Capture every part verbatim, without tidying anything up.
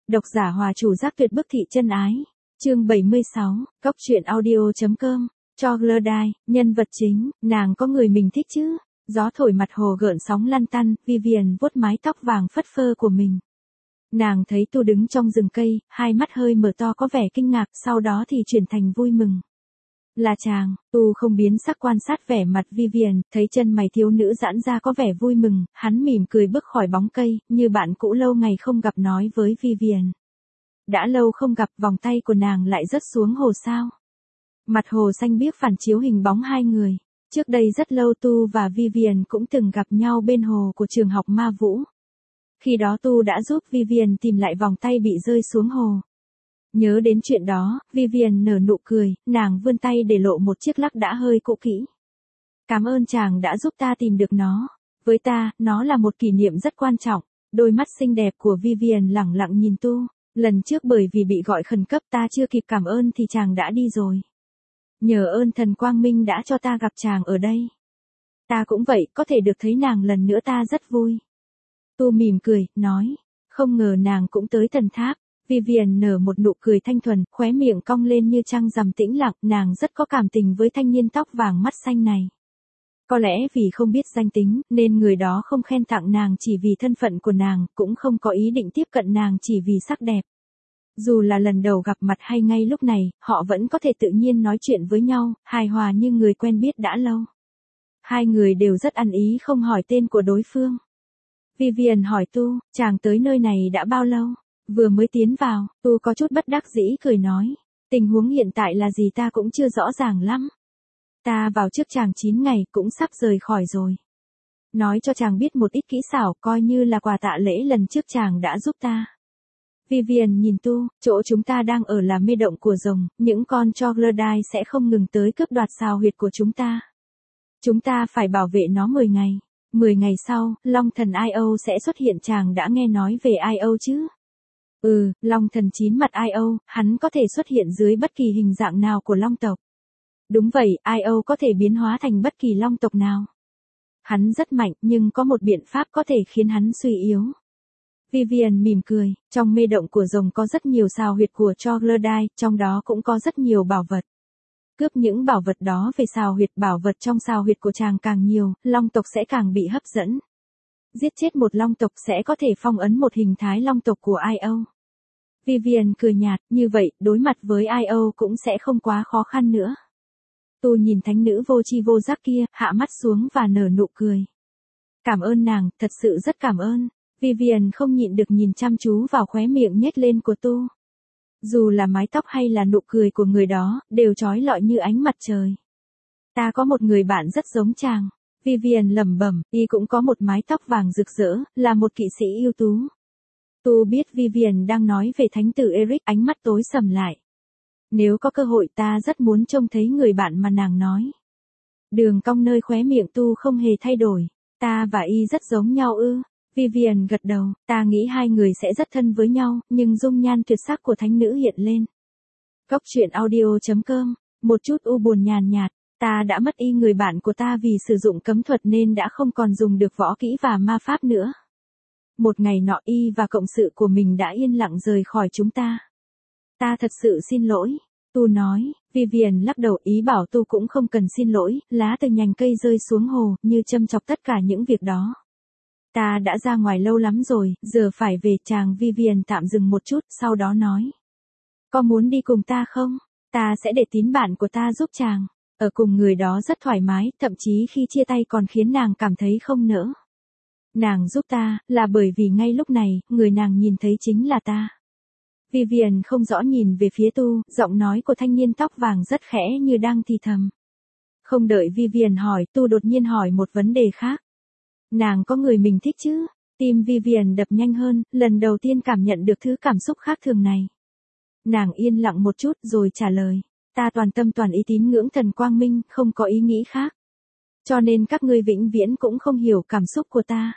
Độc giả Hòa Chủ Giác Tuyệt Bức Thị Chân Ái. Chương bảy mươi sáu, Cóc truyện audio.com. Troglodyte, nhân vật chính, nàng có người mình thích chứ? Gió thổi mặt hồ gợn sóng lăn tăn, Vivian vuốt mái tóc vàng phất phơ của mình. Nàng thấy Tu đứng trong rừng cây, hai mắt hơi mở to có vẻ kinh ngạc, sau đó thì chuyển thành vui mừng. Là chàng. Tu không biến sắc quan sát vẻ mặt Vivian, thấy chân mày thiếu nữ giãn ra có vẻ vui mừng, hắn mỉm cười bước khỏi bóng cây, như bạn cũ lâu ngày không gặp nói với Vivian. Đã lâu không gặp, vòng tay của nàng lại rớt xuống hồ sao. Mặt hồ xanh biếc phản chiếu hình bóng hai người. Trước đây rất lâu Tu và Vivian cũng từng gặp nhau bên hồ của trường học Ma Vũ. Khi đó Tu đã giúp Vivian tìm lại vòng tay bị rơi xuống hồ. Nhớ đến chuyện đó, Vivian nở nụ cười, nàng vươn tay để lộ một chiếc lắc đã hơi cũ kỹ. Cảm ơn chàng đã giúp ta tìm được nó. Với ta, nó là một kỷ niệm rất quan trọng. Đôi mắt xinh đẹp của Vivian lẳng lặng nhìn Tu. Lần trước bởi vì bị gọi khẩn cấp ta chưa kịp cảm ơn thì chàng đã đi rồi. Nhờ ơn thần Quang Minh đã cho ta gặp chàng ở đây. Ta cũng vậy, có thể được thấy nàng lần nữa ta rất vui. Tu mỉm cười, nói, không ngờ nàng cũng tới thần tháp. Vivian nở một nụ cười thanh thuần, khóe miệng cong lên như trăng rằm tĩnh lặng, nàng rất có cảm tình với thanh niên tóc vàng mắt xanh này. Có lẽ vì không biết danh tính, nên người đó không khen tặng nàng chỉ vì thân phận của nàng, cũng không có ý định tiếp cận nàng chỉ vì sắc đẹp. Dù là lần đầu gặp mặt hay ngay lúc này, họ vẫn có thể tự nhiên nói chuyện với nhau, hài hòa như người quen biết đã lâu. Hai người đều rất ăn ý không hỏi tên của đối phương. Vivian hỏi Tu, chàng tới nơi này đã bao lâu? Vừa mới tiến vào, Tu có chút bất đắc dĩ cười nói. Tình huống hiện tại là gì ta cũng chưa rõ ràng lắm. Ta vào trước chàng chín ngày cũng sắp rời khỏi rồi. Nói cho chàng biết một ít kỹ xảo coi như là quà tạ lễ lần trước chàng đã giúp ta. Vivian nhìn Tu, chỗ chúng ta đang ở là mê động của rồng, những con Troglodyte sẽ không ngừng tới cướp đoạt sao huyệt của chúng ta. Chúng ta phải bảo vệ nó mười ngày. mười ngày sau, Long thần i o sẽ xuất hiện chàng đã nghe nói về i o chứ? Ừ, Long thần chín mặt i o, hắn có thể xuất hiện dưới bất kỳ hình dạng nào của Long tộc. Đúng vậy, i o có thể biến hóa thành bất kỳ Long tộc nào. Hắn rất mạnh nhưng có một biện pháp có thể khiến hắn suy yếu. Vivian mỉm cười, trong mê động của rồng có rất nhiều sao huyệt của Troglodyte, trong đó cũng có rất nhiều bảo vật. Cướp những bảo vật đó về sao huyệt bảo vật trong sao huyệt của chàng càng nhiều, Long tộc sẽ càng bị hấp dẫn. Giết chết một Long tộc sẽ có thể phong ấn một hình thái Long tộc của i o. Vivian cười nhạt, như vậy, đối mặt với i o cũng sẽ không quá khó khăn nữa. Tu nhìn thánh nữ vô tri vô giác kia, hạ mắt xuống và nở nụ cười. Cảm ơn nàng, thật sự rất cảm ơn. Vivian không nhịn được nhìn chăm chú vào khóe miệng nhếch lên của Tu. Dù là mái tóc hay là nụ cười của người đó, đều chói lọi như ánh mặt trời. Ta có một người bạn rất giống chàng. Vivian lẩm bẩm, y cũng có một mái tóc vàng rực rỡ, là một kỵ sĩ ưu tú. Tu biết Vivian đang nói về thánh tử Eric, ánh mắt tối sầm lại. Nếu có cơ hội ta rất muốn trông thấy người bạn mà nàng nói. Đường cong nơi khóe miệng Tu không hề thay đổi. Ta và y rất giống nhau ư? Vivian gật đầu, ta nghĩ hai người sẽ rất thân với nhau, nhưng dung nhan tuyệt sắc của thánh nữ hiện lên. Cóc truyện audio.com, một chút u buồn nhàn nhạt, ta đã mất y người bạn của ta vì sử dụng cấm thuật nên đã không còn dùng được võ kỹ và ma pháp nữa. Một ngày nọ y và cộng sự của mình đã yên lặng rời khỏi chúng ta. Ta thật sự xin lỗi. Tu nói, Vivian lắc đầu ý bảo Tu cũng không cần xin lỗi, lá từ nhành cây rơi xuống hồ, như châm chọc tất cả những việc đó. Ta đã ra ngoài lâu lắm rồi, giờ phải về. Chàng Vivian tạm dừng một chút, sau đó nói. Có muốn đi cùng ta không? Ta sẽ để tín bạn của ta giúp chàng. Ở cùng người đó rất thoải mái, thậm chí khi chia tay còn khiến nàng cảm thấy không nỡ. Nàng giúp ta, là bởi vì ngay lúc này, người nàng nhìn thấy chính là ta. Vivian không rõ nhìn về phía Tu, giọng nói của thanh niên tóc vàng rất khẽ như đang thì thầm. Không đợi Vivian hỏi, Tu đột nhiên hỏi một vấn đề khác. Nàng có người mình thích chứ? Tim Vivian đập nhanh hơn, lần đầu tiên cảm nhận được thứ cảm xúc khác thường này. Nàng yên lặng một chút rồi trả lời. Ta toàn tâm toàn ý tín ngưỡng thần Quang Minh, không có ý nghĩ khác. Cho nên các ngươi vĩnh viễn cũng không hiểu cảm xúc của ta.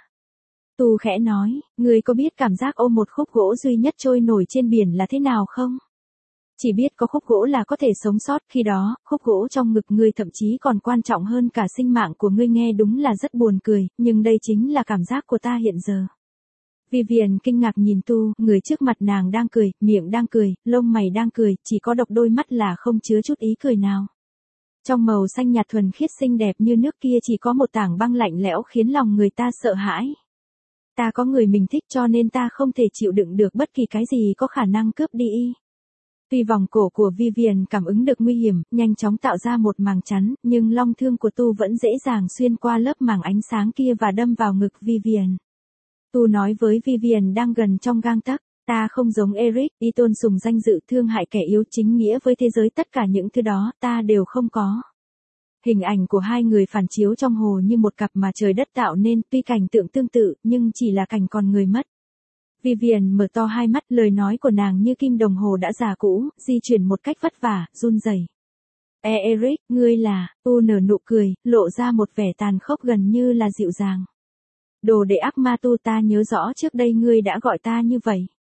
Tu khẽ nói, ngươi có biết cảm giác ôm một khúc gỗ duy nhất trôi nổi trên biển là thế nào không? Chỉ biết có khúc gỗ là có thể sống sót, khi đó, khúc gỗ trong ngực ngươi thậm chí còn quan trọng hơn cả sinh mạng của ngươi. Nghe đúng là rất buồn cười, nhưng đây chính là cảm giác của ta hiện giờ. Vivian kinh ngạc nhìn Tu, người trước mặt nàng đang cười, miệng đang cười, lông mày đang cười, chỉ có độc đôi mắt là không chứa chút ý cười nào. Trong màu xanh nhạt thuần khiết xinh đẹp như nước kia chỉ có một tảng băng lạnh lẽo khiến lòng người ta sợ hãi. Ta có người mình thích cho nên ta không thể chịu đựng được bất kỳ cái gì có khả năng cướp đi y. Tuy vòng cổ của Vivian cảm ứng được nguy hiểm, nhanh chóng tạo ra một màng chắn, nhưng long thương của Tu vẫn dễ dàng xuyên qua lớp màng ánh sáng kia và đâm vào ngực Vivian. Tu nói với Vivian đang gần trong gang tấc, ta không giống Eric, y tôn sùng danh dự thương hại kẻ yếu chính nghĩa với thế giới, tất cả những thứ đó ta đều không có. Hình ảnh của hai người phản chiếu trong hồ như một cặp mà trời đất tạo nên, tuy cảnh tượng tương tự nhưng chỉ là cảnh còn người mất. Vivian mở to hai mắt, lời nói của nàng như kim đồng hồ đã già cũ, di chuyển một cách vất vả, run rẩy. E Eric, ngươi là, Tu nở nụ cười, lộ ra một vẻ tàn khốc gần như là dịu dàng. Đồ đệ ác ma Tu, ta nhớ rõ trước đây ngươi đã gọi ta như vậy.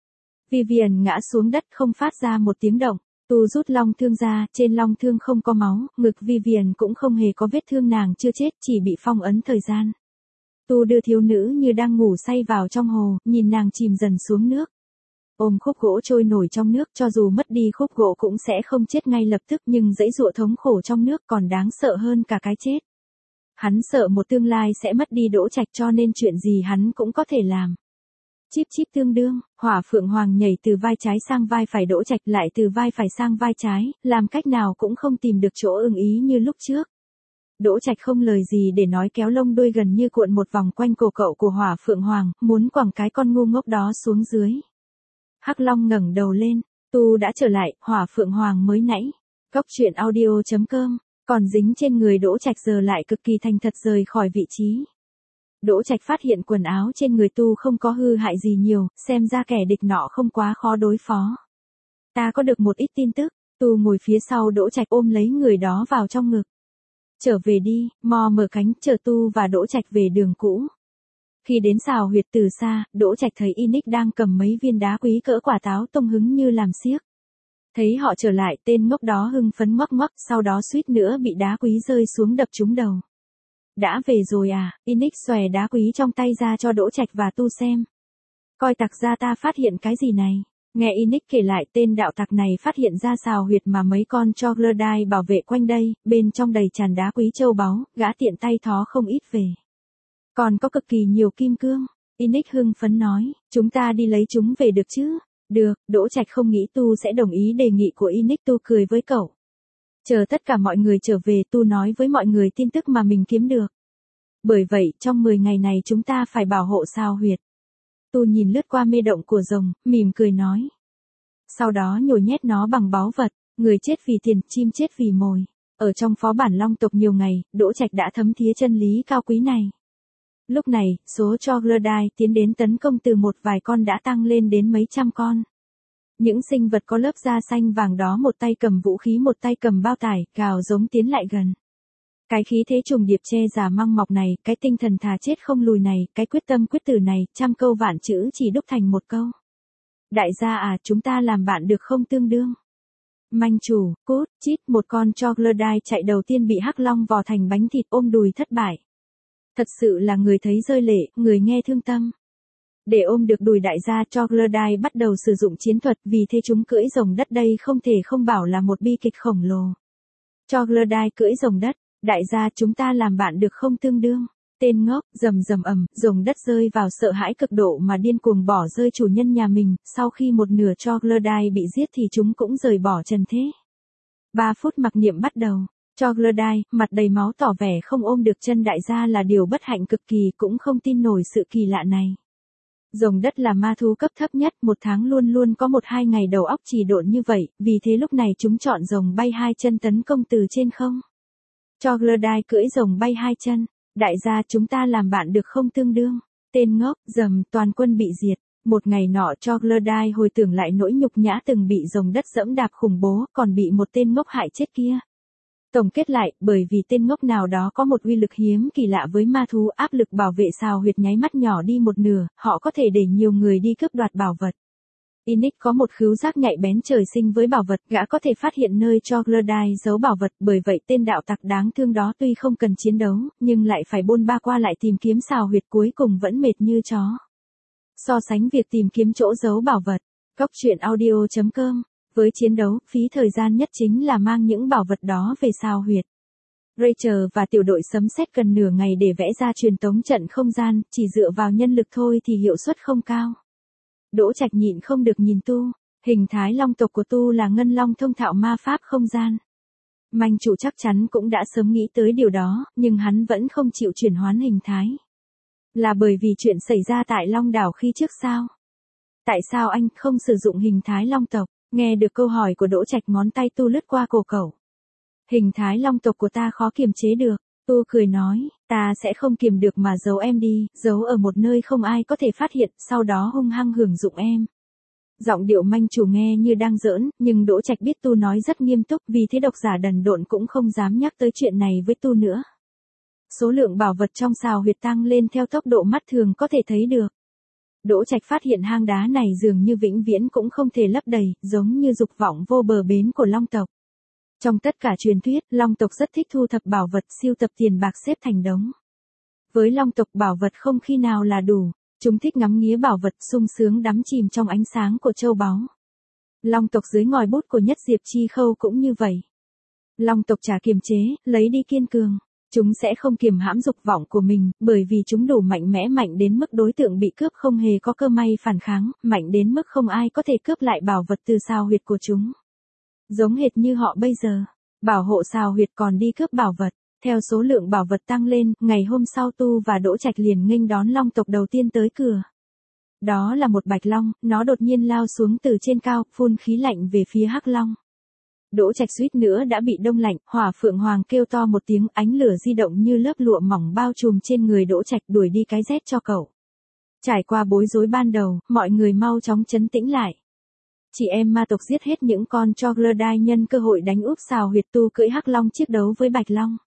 Vivian ngã xuống đất không phát ra một tiếng động. Tu rút long thương ra, trên long thương không có máu, ngực Vivian cũng không hề có vết thương, nàng chưa chết, chỉ bị phong ấn thời gian. Tu đưa thiếu nữ như đang ngủ say vào trong hồ, nhìn nàng chìm dần xuống nước. Ôm khúc gỗ trôi nổi trong nước, cho dù mất đi khúc gỗ cũng sẽ không chết ngay lập tức, nhưng dãy dụa thống khổ trong nước còn đáng sợ hơn cả cái chết. Hắn sợ một tương lai sẽ mất đi Đỗ Trạch cho nên chuyện gì hắn cũng có thể làm. Chíp chíp tương đương, Hỏa Phượng Hoàng nhảy từ vai trái sang vai phải Đỗ Trạch, lại từ vai phải sang vai trái, làm cách nào cũng không tìm được chỗ ưng ý như lúc trước. Đỗ Trạch không lời gì để nói, kéo lông đuôi gần như cuộn một vòng quanh cổ cậu của Hỏa Phượng Hoàng, muốn quẳng cái con ngu ngốc đó xuống dưới. Hắc Long ngẩng đầu lên, Tu đã trở lại, Hỏa Phượng Hoàng mới nãy. Cóc truyện audio chấm com, còn dính trên người Đỗ Trạch giờ lại cực kỳ thành thật rời khỏi vị trí. Đỗ Trạch phát hiện quần áo trên người Tu không có hư hại gì nhiều, xem ra kẻ địch nọ không quá khó đối phó. Ta có được một ít tin tức. Tu ngồi phía sau Đỗ Trạch ôm lấy người đó vào trong ngực. Trở về đi, Mo mở cánh, chờ Tu và Đỗ Trạch về đường cũ. Khi đến xào huyệt từ xa, Đỗ Trạch thấy Inic đang cầm mấy viên đá quý cỡ quả táo tung hứng như làm xiếc. Thấy họ trở lại, tên ngốc đó hưng phấn ngoắc ngoắc, sau đó suýt nữa bị đá quý rơi xuống đập trúng đầu. Đã về rồi à? Inic xòe đá quý trong tay ra cho Đỗ Trạch và Tu xem. Coi tặc ra ta phát hiện cái gì này? Nghe Inic kể lại, tên đạo tặc này phát hiện ra xào huyệt mà mấy con troglodyte bảo vệ quanh đây, bên trong đầy tràn đá quý châu báu, gã tiện tay thó không ít về. Còn có cực kỳ nhiều kim cương. Inic hưng phấn nói, chúng ta đi lấy chúng về được chứ? Được. Đỗ Trạch không nghĩ Tu sẽ đồng ý đề nghị của Inic. Tu cười với cậu. Chờ tất cả mọi người trở về, Tu nói với mọi người tin tức mà mình kiếm được. Bởi vậy, trong mười ngày này chúng ta phải bảo hộ sao huyệt. Tu nhìn lướt qua mê động của rồng, mỉm cười nói. Sau đó nhồi nhét nó bằng báu vật, người chết vì tiền, chim chết vì mồi. Ở trong phó bản long tộc nhiều ngày, Đỗ Trạch đã thấm thía chân lý cao quý này. Lúc này, số troglodyte tiến đến tấn công từ một vài con đã tăng lên đến mấy trăm con. Những sinh vật có lớp da xanh vàng đó một tay cầm vũ khí một tay cầm bao tải, gào giống tiến lại gần. Cái khí thế trùng điệp che giả măng mọc này, cái tinh thần thà chết không lùi này, cái quyết tâm quyết tử này, trăm câu vạn chữ chỉ đúc thành một câu. Đại gia à, chúng ta làm bạn được không tương đương? Manh chủ, cút, chít, một con troglodyte chạy đầu tiên bị Hắc Long vò thành bánh thịt ôm đùi thất bại. Thật sự là người thấy rơi lệ, người nghe thương tâm. Để ôm được đùi đại gia, troglodyte bắt đầu sử dụng chiến thuật, vì thế chúng cưỡi rồng đất đây không thể không bảo là một bi kịch khổng lồ. Troglodyte cưỡi rồng đất, đại gia chúng ta làm bạn được không tương đương? Tên ngốc, rầm rầm ầm, rồng đất rơi vào sợ hãi cực độ mà điên cuồng bỏ rơi chủ nhân nhà mình, sau khi một nửa troglodyte bị giết thì chúng cũng rời bỏ trần thế. Ba phút mặc niệm bắt đầu. Troglodyte, mặt đầy máu tỏ vẻ không ôm được chân đại gia là điều bất hạnh cực kỳ, cũng không tin nổi sự kỳ lạ này. Rồng đất là ma thú cấp thấp nhất, một tháng luôn luôn có một hai ngày đầu óc chỉ độn như vậy, vì thế lúc này chúng chọn rồng bay hai chân tấn công từ trên không. Troglodyte cưỡi rồng bay hai chân, đại gia chúng ta làm bạn được không tương đương? Tên ngốc, rầm, toàn quân bị diệt. Một ngày nọ Troglodyte hồi tưởng lại nỗi nhục nhã từng bị rồng đất dẫm đạp khủng bố, còn bị một tên ngốc hại chết kia. Tổng kết lại, bởi vì tên ngốc nào đó có một uy lực hiếm kỳ lạ với ma thú, áp lực bảo vệ sao huyệt nháy mắt nhỏ đi một nửa, họ có thể để nhiều người đi cướp đoạt bảo vật. Inic có một khứu giác nhạy bén trời sinh với bảo vật, gã có thể phát hiện nơi Troglodyte giấu bảo vật, bởi vậy tên đạo tặc đáng thương đó tuy không cần chiến đấu, nhưng lại phải bôn ba qua lại tìm kiếm sao huyệt, cuối cùng vẫn mệt như chó. So sánh việc tìm kiếm chỗ giấu bảo vật. Cóc truyện audio chấm com. Với chiến đấu, phí thời gian nhất chính là mang những bảo vật đó về sao huyệt. Rachel và tiểu đội sấm sét cần nửa ngày để vẽ ra truyền tống trận không gian, chỉ dựa vào nhân lực thôi thì hiệu suất không cao. Đỗ Trạch nhịn không được nhìn Tu. Hình thái long tộc của Tu là ngân long thông thạo ma pháp không gian. Manh chủ chắc chắn cũng đã sớm nghĩ tới điều đó, nhưng hắn vẫn không chịu chuyển hoán hình thái. Là bởi vì chuyện xảy ra tại Long đảo khi trước sao? Tại sao anh không sử dụng hình thái long tộc? Nghe được câu hỏi của Đỗ Trạch, ngón tay Tu lướt qua cổ cậu. Hình thái long tộc của ta khó kiềm chế được. Tu cười nói, ta sẽ không kiềm được mà giấu em đi, giấu ở một nơi không ai có thể phát hiện, sau đó hung hăng hưởng dụng em. Giọng điệu manh chủ nghe như đang giỡn, nhưng Đỗ Trạch biết Tu nói rất nghiêm túc, vì thế độc giả đần độn cũng không dám nhắc tới chuyện này với Tu nữa. Số lượng bảo vật trong sào huyệt tăng lên theo tốc độ mắt thường có thể thấy được. Đỗ Trạch phát hiện hang đá này dường như vĩnh viễn cũng không thể lấp đầy, giống như dục vọng vô bờ bến của Long tộc. Trong tất cả truyền thuyết, Long tộc rất thích thu thập bảo vật, siêu tập tiền bạc xếp thành đống. Với Long tộc bảo vật không khi nào là đủ, chúng thích ngắm nghía bảo vật, sung sướng đắm chìm trong ánh sáng của châu báu. Long tộc dưới ngòi bút của Nhất Diệp Chi Khâu cũng như vậy. Long tộc chả kiềm chế, lấy đi kiên cường. Chúng sẽ không kiềm hãm dục vọng của mình, bởi vì chúng đủ mạnh mẽ, mạnh đến mức đối tượng bị cướp không hề có cơ may phản kháng, mạnh đến mức không ai có thể cướp lại bảo vật từ sao huyệt của chúng. Giống hệt như họ bây giờ, bảo hộ sao huyệt còn đi cướp bảo vật. Theo số lượng bảo vật tăng lên, ngày hôm sau Tu và Đỗ Trạch liền nghênh đón long tộc đầu tiên tới cửa. Đó là một bạch long, nó đột nhiên lao xuống từ trên cao, phun khí lạnh về phía hắc long. Đỗ Trạch suýt nữa đã bị đông lạnh, Hỏa Phượng Hoàng kêu to một tiếng, ánh lửa di động như lớp lụa mỏng bao trùm trên người Đỗ Trạch, đuổi đi cái rét cho cậu. Trải qua bối rối ban đầu, mọi người mau chóng trấn tĩnh lại. Chị em ma tộc giết hết những con troglodyte nhân cơ hội đánh úp sào huyệt. Tu cưỡi hắc long chiếc đấu với bạch long.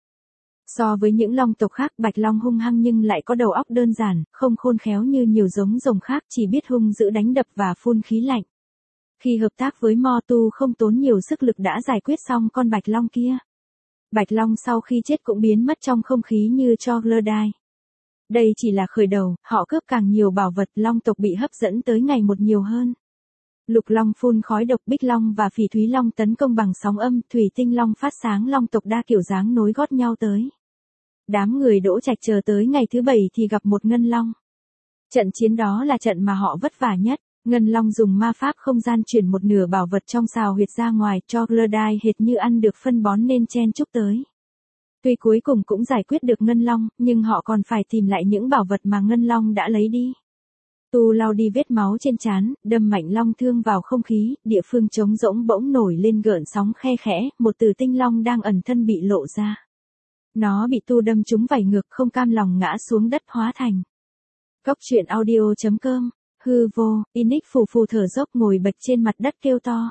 So với những long tộc khác, bạch long hung hăng nhưng lại có đầu óc đơn giản, không khôn khéo như nhiều giống rồng khác, chỉ biết hung dữ đánh đập và phun khí lạnh. Khi hợp tác với Mo, Tu không tốn nhiều sức lực đã giải quyết xong con bạch long kia. Bạch long sau khi chết cũng biến mất trong không khí như troglodyte. Đây chỉ là khởi đầu, họ cướp càng nhiều bảo vật, long tộc bị hấp dẫn tới ngày một nhiều hơn. Lục long phun khói độc, bích long và phỉ thúy long tấn công bằng sóng âm, thủy tinh long phát sáng, long tộc đa kiểu dáng nối gót nhau tới. Đám người Đỗ Trạch chờ tới ngày thứ bảy thì gặp một ngân long. Trận chiến đó là trận mà họ vất vả nhất. Ngân long dùng ma pháp không gian chuyển một nửa bảo vật trong sào huyệt ra ngoài, troglodyte hệt như ăn được phân bón nên chen chúc tới. Tuy cuối cùng cũng giải quyết được ngân long, nhưng họ còn phải tìm lại những bảo vật mà ngân long đã lấy đi. Tu lau đi vết máu trên trán, đâm mạnh long thương vào không khí, địa phương trống rỗng bỗng nổi lên gợn sóng khe khẽ, một tử tinh long đang ẩn thân bị lộ ra. Nó bị Tu đâm trúng vảy ngược, không cam lòng ngã xuống đất hóa thành. Cóc truyện audio chấm com. Hư vô, Inic phù phù thở dốc ngồi bệt trên mặt đất kêu to.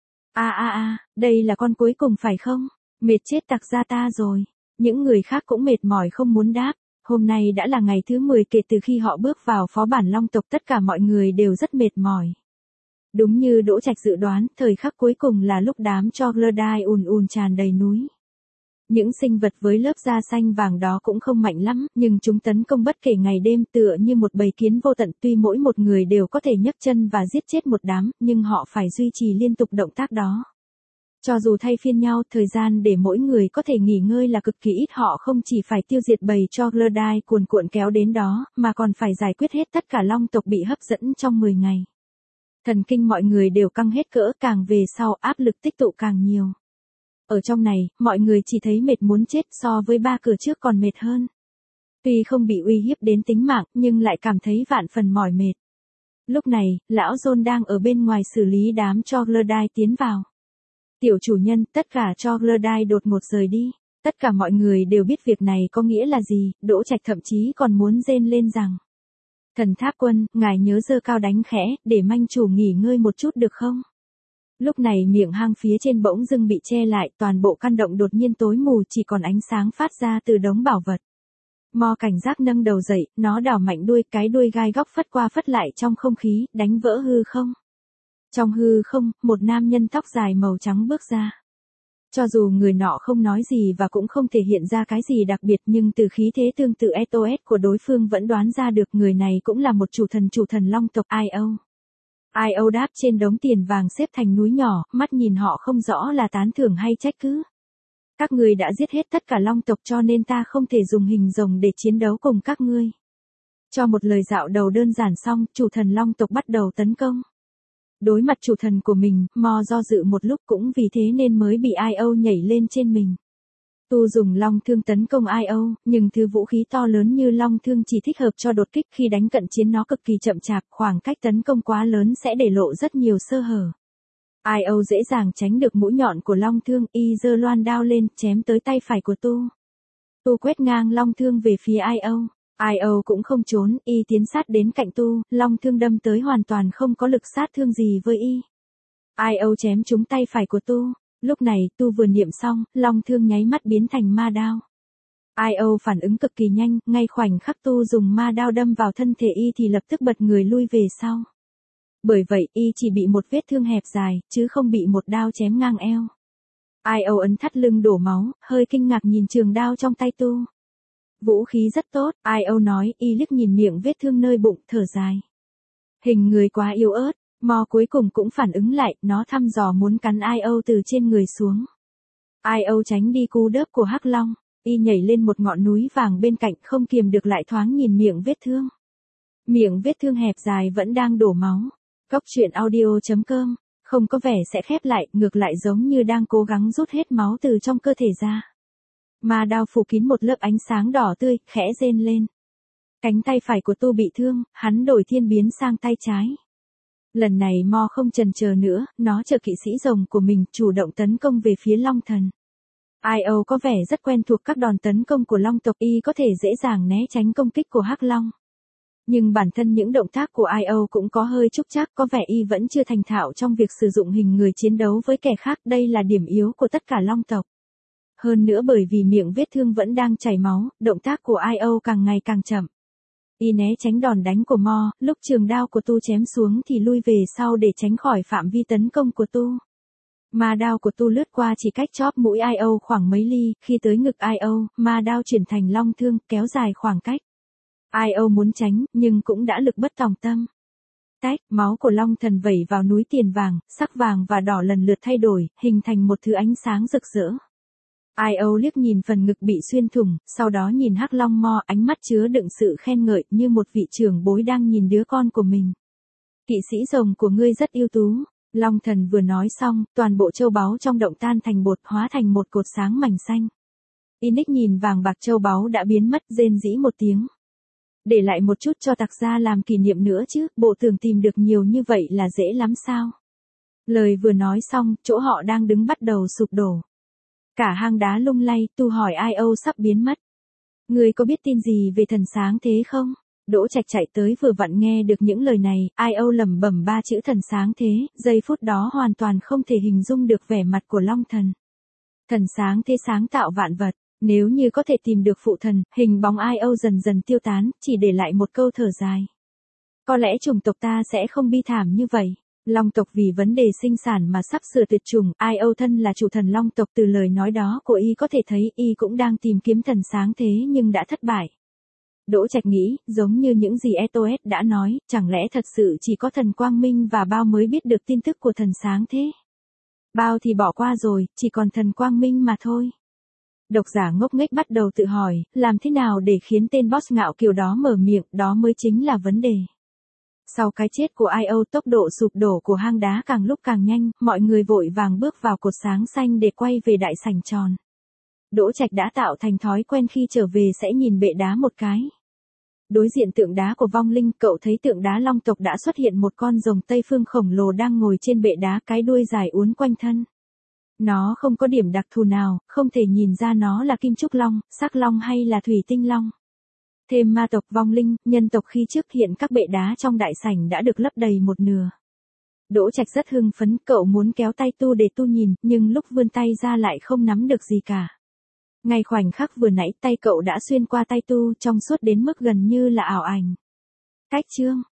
A a a, đây là con cuối cùng phải không? Mệt chết tặc ra ta rồi. Những người khác cũng mệt mỏi không muốn đáp. Hôm nay đã là ngày thứ mười kể từ khi họ bước vào phó bản long tộc, tất cả mọi người đều rất mệt mỏi. Đúng như Đỗ Trạch dự đoán, thời khắc cuối cùng là lúc đám troglodyte ùn ùn tràn đầy núi. Những sinh vật với lớp da xanh vàng đó cũng không mạnh lắm, nhưng chúng tấn công bất kể ngày đêm tựa như một bầy kiến vô tận. Tuy mỗi một người đều có thể nhấc chân và giết chết một đám, nhưng họ phải duy trì liên tục động tác đó. Cho dù thay phiên nhau, thời gian để mỗi người có thể nghỉ ngơi là cực kỳ ít. Họ không chỉ phải tiêu diệt bầy troglodyte cuồn cuộn kéo đến đó, mà còn phải giải quyết hết tất cả long tộc bị hấp dẫn trong mười ngày. Thần kinh mọi người đều căng hết cỡ, càng về sau áp lực tích tụ càng nhiều. Ở trong này, mọi người chỉ thấy mệt muốn chết, so với ba cửa trước còn mệt hơn. Tuy không bị uy hiếp đến tính mạng, nhưng lại cảm thấy vạn phần mỏi mệt. Lúc này, lão John đang ở bên ngoài xử lý đám troglodyte tiến vào. Tiểu chủ nhân, tất cả troglodyte đột ngột rời đi. Tất cả mọi người đều biết việc này có nghĩa là gì, Đỗ Trạch thậm chí còn muốn rên lên rằng. Thần Tháp Quân, ngài nhớ giơ cao đánh khẽ, để manh chủ nghỉ ngơi một chút được không? Lúc này miệng hang phía trên bỗng dưng bị che lại, toàn bộ căn động đột nhiên tối mù, chỉ còn ánh sáng phát ra từ đống bảo vật. Mo cảnh giác nâng đầu dậy, nó đảo mạnh đuôi, cái đuôi gai góc phất qua phất lại trong không khí, đánh vỡ hư không. Trong hư không, một nam nhân tóc dài màu trắng bước ra. Cho dù người nọ không nói gì và cũng không thể hiện ra cái gì đặc biệt, nhưng từ khí thế tương tự ét o ét của đối phương vẫn đoán ra được người này cũng là một chủ thần chủ thần long tộc i o. i o đáp trên đống tiền vàng xếp thành núi nhỏ, mắt nhìn họ không rõ là tán thưởng hay trách cứ. Các ngươi đã giết hết tất cả long tộc cho nên ta không thể dùng hình rồng để chiến đấu cùng các ngươi. Cho một lời dạo đầu đơn giản xong, chủ thần long tộc bắt đầu tấn công. Đối mặt chủ thần của mình, Mo do dự một lúc, cũng vì thế nên mới bị i o nhảy lên trên mình. Tu dùng long thương tấn công i o, nhưng thứ vũ khí to lớn như long thương chỉ thích hợp cho đột kích, khi đánh cận chiến nó cực kỳ chậm chạp, khoảng cách tấn công quá lớn sẽ để lộ rất nhiều sơ hở. i o dễ dàng tránh được mũi nhọn của long thương, y giơ loan đao lên, chém tới tay phải của Tu. Tu quét ngang long thương về phía i o. i o cũng không trốn, y tiến sát đến cạnh Tu, long thương đâm tới hoàn toàn không có lực sát thương gì với y. i o chém trúng tay phải của Tu. Lúc này, Tu vừa niệm xong, long thương nháy mắt biến thành ma đao. i o phản ứng cực kỳ nhanh, ngay khoảnh khắc Tu dùng ma đao đâm vào thân thể y thì lập tức bật người lui về sau. Bởi vậy, y chỉ bị một vết thương hẹp dài, chứ không bị một đao chém ngang eo. i o ấn thắt lưng đổ máu, hơi kinh ngạc nhìn trường đao trong tay Tu. Vũ khí rất tốt, i o nói, y liếc nhìn miệng vết thương nơi bụng, thở dài. Hình người quá yếu ớt. Mo cuối cùng cũng phản ứng lại, nó thăm dò muốn cắn i o từ trên người xuống. i o tránh đi cú đớp của hắc long, y nhảy lên một ngọn núi vàng bên cạnh, không kiềm được lại thoáng nhìn miệng vết thương. Miệng vết thương hẹp dài vẫn đang đổ máu. Cóc truyện audio chấm com, không có vẻ sẽ khép lại, ngược lại giống như đang cố gắng rút hết máu từ trong cơ thể ra. Ma đao phủ kín một lớp ánh sáng đỏ tươi, khẽ rên lên. Cánh tay phải của Tu bị thương, hắn đổi thiên biến sang tay trái. Lần này Mo không chần chờ nữa, nó trợ kỵ sĩ rồng của mình, chủ động tấn công về phía long thần. i o có vẻ rất quen thuộc các đòn tấn công của long tộc, y có thể dễ dàng né tránh công kích của hắc long. Nhưng bản thân những động tác của i o cũng có hơi trúc trác, có vẻ y vẫn chưa thành thạo trong việc sử dụng hình người chiến đấu với kẻ khác, đây là điểm yếu của tất cả long tộc. Hơn nữa bởi vì miệng vết thương vẫn đang chảy máu, động tác của i o càng ngày càng chậm. Y né tránh đòn đánh của Mo, lúc trường đao của Tu chém xuống thì lui về sau để tránh khỏi phạm vi tấn công của Tu. Ma đao của Tu lướt qua chỉ cách chóp mũi i o khoảng mấy ly, khi tới ngực i o, ma đao chuyển thành long thương, kéo dài khoảng cách. i o muốn tránh, nhưng cũng đã lực bất tòng tâm. Tách, máu của long thần vẩy vào núi tiền vàng, sắc vàng và đỏ lần lượt thay đổi, hình thành một thứ ánh sáng rực rỡ. i o liếc nhìn phần ngực bị xuyên thủng, sau đó nhìn hắc long Mo, ánh mắt chứa đựng sự khen ngợi, như một vị trưởng bối đang nhìn đứa con của mình. Kỵ sĩ rồng của ngươi rất ưu tú. Long thần vừa nói xong, toàn bộ châu báu trong động tan thành bột, hóa thành một cột sáng mảnh xanh. Inic nhìn vàng bạc châu báu đã biến mất, rên rỉ một tiếng. Để lại một chút cho tặc gia làm kỷ niệm nữa chứ, bộ tưởng tìm được nhiều như vậy là dễ lắm sao? Lời vừa nói xong, chỗ họ đang đứng bắt đầu sụp đổ. Cả hang đá lung lay, Tu hỏi i o sắp biến mất. Ngươi có biết tin gì về thần sáng thế không? Đỗ Trạch chạy tới vừa vặn nghe được những lời này, i o lẩm bẩm ba chữ thần sáng thế, giây phút đó hoàn toàn không thể hình dung được vẻ mặt của long thần. Thần sáng thế sáng tạo vạn vật, nếu như có thể tìm được phụ thần, hình bóng i o dần dần tiêu tán, chỉ để lại một câu thở dài. Có lẽ chủng tộc ta sẽ không bi thảm như vậy. Long tộc vì vấn đề sinh sản mà sắp sửa tuyệt chủng, i o thân là chủ thần long tộc, từ lời nói đó của y có thể thấy y cũng đang tìm kiếm thần sáng thế nhưng đã thất bại. Đỗ Trạch nghĩ, giống như những gì ét o ét đã nói, chẳng lẽ thật sự chỉ có thần Quang Minh và Bao mới biết được tin tức của thần sáng thế? Bao thì bỏ qua rồi, chỉ còn thần Quang Minh mà thôi. Độc giả ngốc nghếch bắt đầu tự hỏi, làm thế nào để khiến tên boss ngạo kiều đó mở miệng, đó mới chính là vấn đề. Sau cái chết của i o, tốc độ sụp đổ của hang đá càng lúc càng nhanh, mọi người vội vàng bước vào cột sáng xanh để quay về đại sảnh tròn. Đỗ Trạch đã tạo thành thói quen khi trở về sẽ nhìn bệ đá một cái. Đối diện tượng đá của vong linh, cậu thấy tượng đá long tộc đã xuất hiện một con rồng Tây Phương khổng lồ đang ngồi trên bệ đá, cái đuôi dài uốn quanh thân. Nó không có điểm đặc thù nào, không thể nhìn ra nó là kim trúc long, sắc long hay là thủy tinh long. Thêm ma tộc, vong linh, nhân tộc khi trước, hiện các bệ đá trong đại sảnh đã được lấp đầy một nửa. Đỗ Trạch rất hưng phấn, cậu muốn kéo tay Tu để Tu nhìn, nhưng lúc vươn tay ra lại không nắm được gì cả. Ngay khoảnh khắc vừa nãy tay cậu đã xuyên qua tay Tu, trong suốt đến mức gần như là ảo ảnh. Cách chương